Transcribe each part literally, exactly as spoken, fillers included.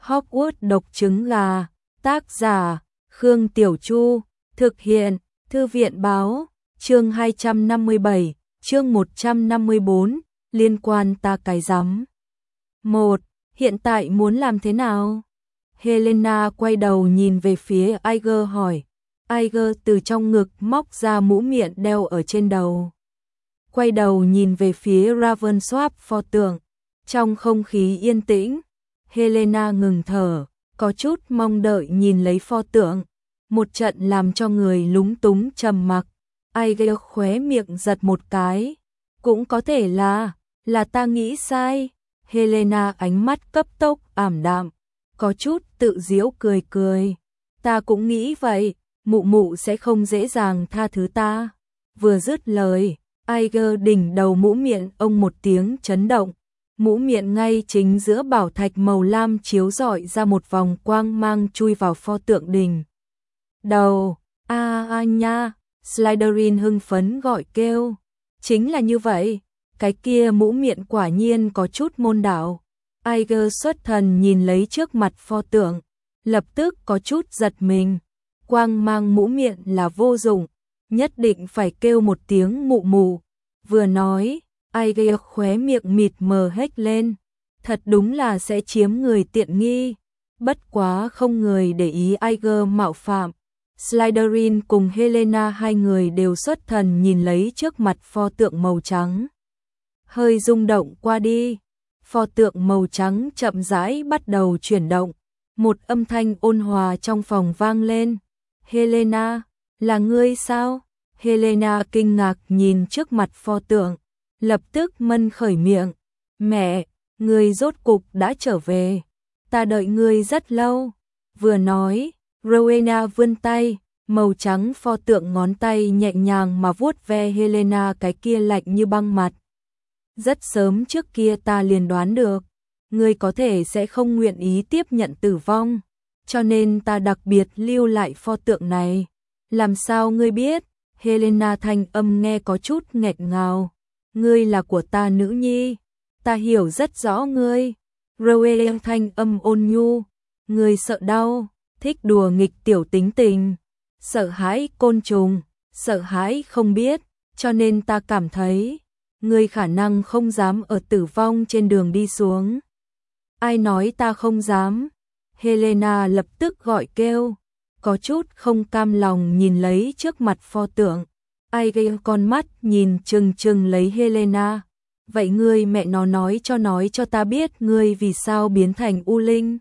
Hogwarts độc trứng gà, tác giả, Khương Tiểu Chu, thực hiện, Thư viện báo, chương hai trăm năm mươi bảy, chương một trăm năm mươi tư, liên quan ta cái rắm. một. Hiện tại muốn làm thế nào? Helena quay đầu nhìn về phía Iger hỏi. Iger từ trong ngực móc ra mũ miệng đeo ở trên đầu. Quay đầu nhìn về phía Ravensworth pho tượng. Trong không khí yên tĩnh, Helena ngừng thở, có chút mong đợi nhìn lấy pho tượng. Một trận làm cho người lúng túng trầm mặc. Iger khóe miệng giật một cái. Cũng có thể là, là ta nghĩ sai. Helena ánh mắt cấp tốc ảm đạm, có chút tự giễu cười cười. Ta cũng nghĩ vậy, mụ mụ sẽ không dễ dàng tha thứ ta. Vừa dứt lời, Iger đỉnh đầu mũ miệng ông một tiếng chấn động. Mũ miệng ngay chính giữa bảo thạch màu lam chiếu rọi ra một vòng quang mang chui vào pho tượng đỉnh. Đầu, a a nha, Slytherin hưng phấn gọi kêu. Chính là như vậy, cái kia mũ miệng quả nhiên có chút môn đạo. Iger xuất thần nhìn lấy trước mặt pho tượng, lập tức có chút giật mình. Quang mang mũ miệng là vô dụng, nhất định phải kêu một tiếng mụ mụ. Vừa nói, Iger khóe miệng mịt mờ hếch lên. Thật đúng là sẽ chiếm người tiện nghi. Bất quá không người để ý Iger mạo phạm. Slytherin cùng Helena hai người đều xuất thần nhìn lấy trước mặt pho tượng màu trắng. Hơi rung động qua đi, pho tượng màu trắng chậm rãi bắt đầu chuyển động. Một âm thanh ôn hòa trong phòng vang lên. Helena, là ngươi sao? Helena kinh ngạc nhìn trước mặt pho tượng, lập tức mân khởi miệng. Mẹ, ngươi rốt cục đã trở về. Ta đợi ngươi rất lâu. Vừa nói, Rowena vươn tay, màu trắng pho tượng ngón tay nhẹ nhàng mà vuốt ve Helena cái kia lạnh như băng mặt. Rất sớm trước kia ta liền đoán được, ngươi có thể sẽ không nguyện ý tiếp nhận tử vong, cho nên ta đặc biệt lưu lại pho tượng này. Làm sao ngươi biết? Helena thanh âm nghe có chút nghẹt ngào. Ngươi là của ta nữ nhi, ta hiểu rất rõ ngươi. Rowena thanh âm ôn nhu. Ngươi sợ đau, thích đùa nghịch tiểu tính tình, sợ hãi côn trùng, sợ hãi không biết, cho nên ta cảm thấy ngươi khả năng không dám ở tử vong trên đường đi xuống. Ai nói ta không dám? Helena lập tức gọi kêu, có chút không cam lòng nhìn lấy trước mặt pho tượng. Iger con mắt nhìn chừng chừng lấy Helena. Vậy ngươi mẹ nó nói cho nói cho ta biết ngươi vì sao biến thành U Linh.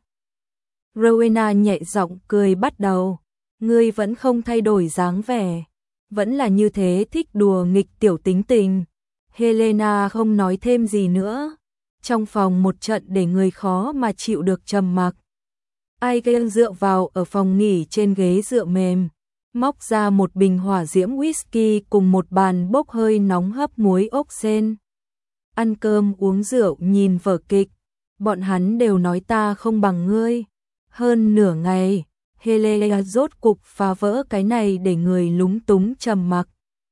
Rowena nhẹ giọng cười bắt đầu. Ngươi vẫn không thay đổi dáng vẻ, vẫn là như thế thích đùa nghịch tiểu tính tình. Helena không nói thêm gì nữa. Trong phòng một trận để người khó mà chịu được trầm mặc. Iger dựa vào ở phòng nghỉ trên ghế dựa mềm, móc ra một bình hỏa diễm whisky cùng một bàn bốc hơi nóng hấp muối ốc sên. Ăn cơm uống rượu nhìn vở kịch, bọn hắn đều nói ta không bằng ngươi. Hơn nửa ngày, Helena rốt cục phá vỡ cái này để người lúng túng trầm mặc.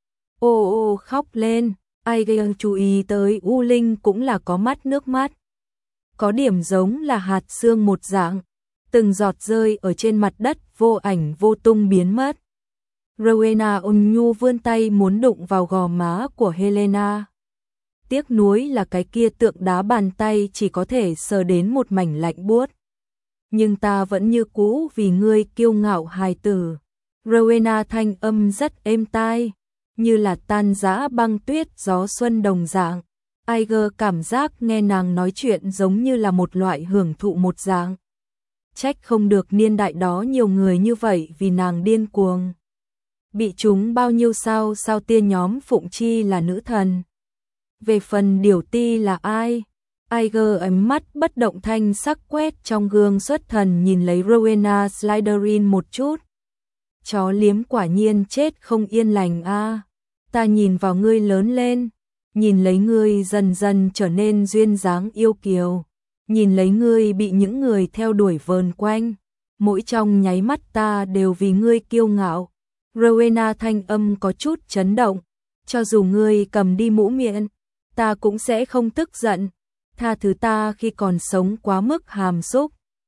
Ô ô khóc lên. Iger chú ý tới U Linh cũng là có mắt nước mắt. Có điểm giống là hạt sương một dạng, từng giọt rơi ở trên mặt đất vô ảnh vô tung biến mất. Rowena ôn nhu vươn tay muốn đụng vào gò má của Helena. Tiếc nuối là cái kia tượng đá bàn tay chỉ có thể sờ đến một mảnh lạnh buốt. Nhưng ta vẫn như cũ vì ngươi kiêu ngạo hài tử. Rowena thanh âm rất êm tai, như là tan rã băng tuyết gió xuân đồng dạng. Iger cảm giác nghe nàng nói chuyện giống như là một loại hưởng thụ một dạng. Trách không được niên đại đó nhiều người như vậy vì nàng điên cuồng. Bị chúng bao nhiêu sao sao tiên nhóm Phụng Chi là nữ thần. Về phần Điểu Ti là ai? Iger ánh mắt bất động thanh sắc quét trong gương xuất thần nhìn lấy Rowena Slytherin một chút. Chó liếm quả nhiên chết không yên lành a. À. Ta nhìn vào ngươi lớn lên, nhìn lấy ngươi dần dần trở nên duyên dáng yêu kiều, nhìn lấy ngươi bị những người theo đuổi vờn quanh, mỗi trong nháy mắt ta đều vì ngươi kiêu ngạo. Rowena thanh âm có chút chấn động, cho dù ngươi cầm đi mũ miệng, ta cũng sẽ không tức giận. Tha thứ ta khi còn sống quá mức hàm xúc,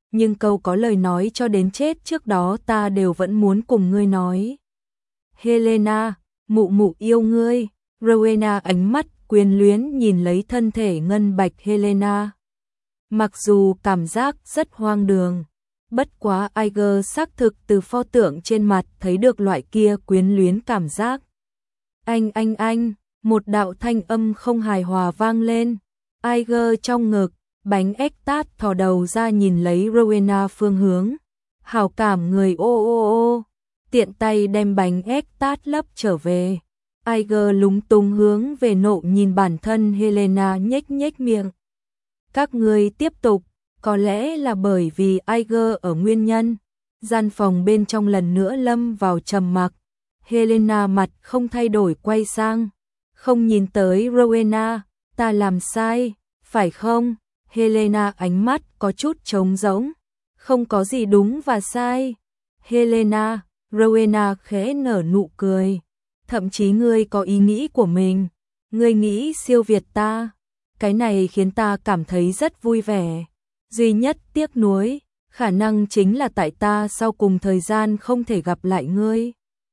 nhưng câu có lời nói cho đến chết trước đó ta đều vẫn muốn cùng ngươi nói. Helena, mụ mụ yêu ngươi. Rowena ánh mắt quyến luyến nhìn lấy thân thể ngân bạch Helena. Mặc dù cảm giác rất hoang đường, bất quá Iger xác thực từ pho tượng trên mặt thấy được loại kia quyến luyến cảm giác. Anh anh anh, một đạo thanh âm không hài hòa vang lên. Iger trong ngực, bánh ếch tát thò đầu ra nhìn lấy Rowena phương hướng. Hảo cảm người ô ô ô, tiện tay đem bánh ếch tát lấp trở về. Iger lúng túng hướng về nộ nhìn bản thân Helena nhếch nhếch miệng. Các người tiếp tục, có lẽ là bởi vì Iger ở nguyên nhân. Gian phòng bên trong lần nữa lâm vào trầm mặc. Helena mặt không thay đổi quay sang, không nhìn tới Rowena. Ta làm sai, phải không? Helena ánh mắt có chút trống rỗng. Không có gì đúng và sai. Helena, Rowena khẽ nở nụ cười. Thậm chí ngươi có ý nghĩ của mình. Ngươi nghĩ siêu việt ta. Cái này khiến ta cảm thấy rất vui vẻ. Duy nhất tiếc nuối, khả năng chính là tại ta sau cùng thời gian không thể gặp lại ngươi.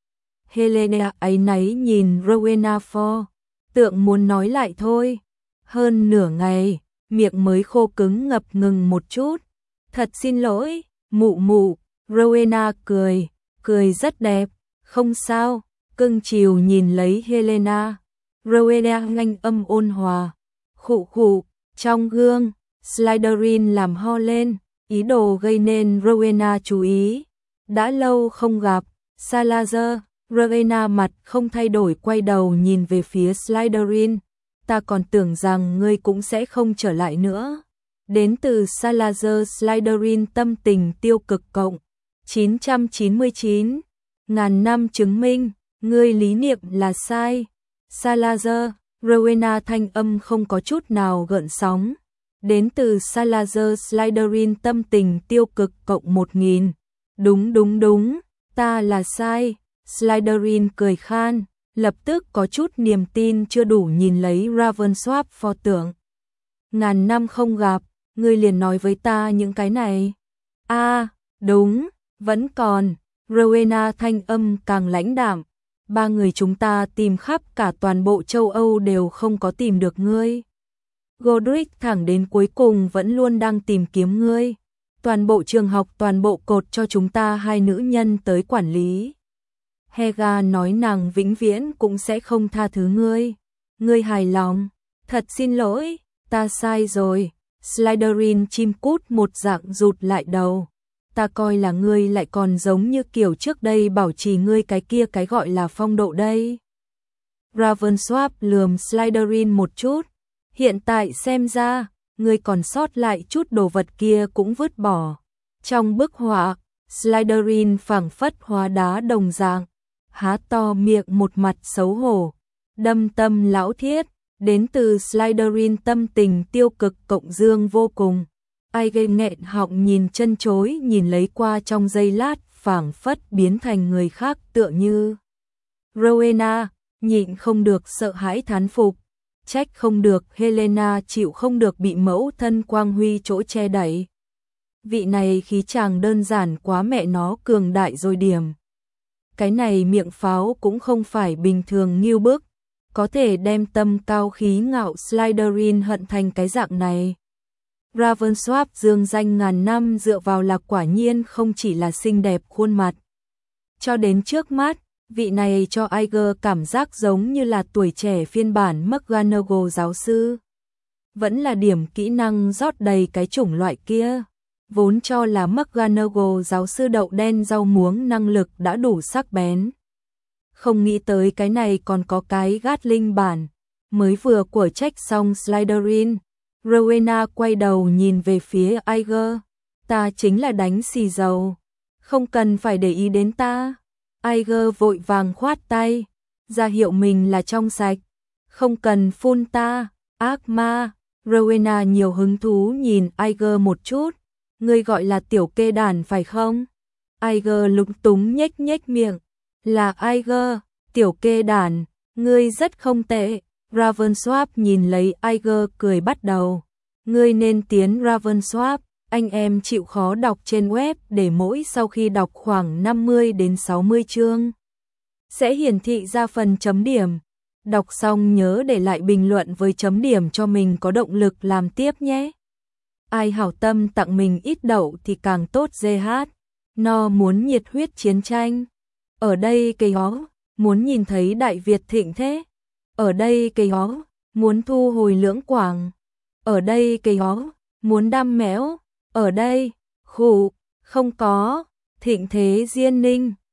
Helena áy náy nhìn Rowena for, tượng muốn nói lại thôi. Hơn nửa ngày, miệng mới khô cứng ngập ngừng một chút. Thật xin lỗi, mụ mụ. Rowena cười, cười rất đẹp. Không sao, cưng chiều nhìn lấy Helena. Rowena nganh âm ôn hòa. Khụ khụ, trong gương, Slytherin làm ho lên, ý đồ gây nên Rowena chú ý. Đã lâu không gặp, Salazar. Rowena mặt không thay đổi quay đầu nhìn về phía Slytherin. Ta còn tưởng rằng ngươi cũng sẽ không trở lại nữa. Đến từ Salazar. Slytherin tâm tình tiêu cực cộng chín trăm chín mươi chín. Ngàn năm chứng minh, ngươi lý niệm là sai. Salazar. Rowena thanh âm không có chút nào gợn sóng. Đến từ Salazar. Slytherin tâm tình tiêu cực cộng một nghìn. Đúng đúng đúng, ta là sai. Slytherin cười khan, lập tức có chút niềm tin chưa đủ nhìn lấy Ravensworth pho tượng. Ngàn năm không gặp, ngươi liền nói với ta những cái này. A, à, đúng, vẫn còn. Rowena thanh âm càng lãnh đạm. Ba người chúng ta tìm khắp cả toàn bộ châu Âu đều không có tìm được ngươi. Godric thẳng đến cuối cùng vẫn luôn đang tìm kiếm ngươi. Toàn bộ trường học toàn bộ cột cho chúng ta hai nữ nhân tới quản lý. Helga nói nàng vĩnh viễn cũng sẽ không tha thứ ngươi. Ngươi hài lòng. Thật xin lỗi, ta sai rồi. Slytherin chim cút một dạng rụt lại đầu. Ta coi là ngươi lại còn giống như kiểu trước đây bảo trì ngươi cái kia cái gọi là phong độ đây. Ravensworth lườm Slytherin một chút. Hiện tại xem ra, ngươi còn sót lại chút đồ vật kia cũng vứt bỏ. Trong bức họa, Slytherin phảng phất hóa đá đồng dạng. Há to miệng một mặt xấu hổ. Đâm tâm lão thiết. Đến từ Slytherin tâm tình tiêu cực cộng dương vô cùng. Ai gây nghẹn họng nhìn chân chối nhìn lấy qua trong giây lát phảng phất biến thành người khác tựa như. Rowena nhịn không được sợ hãi thán phục. Trách không được Helena chịu không được bị mẫu thân Quang Huy chỗ che đẩy. Vị này khí chàng đơn giản quá mẹ nó cường đại rồi điểm. Cái này miệng pháo cũng không phải bình thường nghiêu bức. Có thể đem tâm cao khí ngạo Slytherin hận thành cái dạng này. Ravensworth dương danh ngàn năm dựa vào là quả nhiên không chỉ là xinh đẹp khuôn mặt. Cho đến trước mắt, vị này cho Iger cảm giác giống như là tuổi trẻ phiên bản McGonagall giáo sư. Vẫn là điểm kỹ năng rót đầy cái chủng loại kia. Vốn cho là McGonagall giáo sư đậu đen rau muống năng lực đã đủ sắc bén. Không nghĩ tới cái này còn có cái gát linh bản. Mới vừa của trách xong Slytherin. Rowena quay đầu nhìn về phía Iger. Ta chính là đánh xì dầu. Không cần phải để ý đến ta. Iger vội vàng khoát tay. Ra hiệu mình là trong sạch. Không cần phun ta. Ác ma. Rowena nhiều hứng thú nhìn Iger một chút. Ngươi gọi là tiểu kê đàn phải không? Iger lúng túng nhếch nhếch miệng. Là Iger, tiểu kê đàn. Ngươi rất không tệ. Ravensworth nhìn lấy Iger cười bắt đầu. Ngươi nên tiến Ravensworth. Anh em chịu khó đọc trên web để mỗi sau khi đọc khoảng năm mươi đến sáu mươi chương sẽ hiển thị ra phần chấm điểm. Đọc xong nhớ để lại bình luận với chấm điểm cho mình có động lực làm tiếp nhé. Ai hảo tâm tặng mình ít đậu thì càng tốt. giê hát No muốn nhiệt huyết chiến tranh. Ở đây cây ó, muốn nhìn thấy Đại Việt thịnh thế. Ở đây cây ó, muốn thu hồi Lưỡng Quảng. Ở đây cây ó, muốn đam mẽo. Ở đây, khụ, không có, thịnh thế Diên Ninh.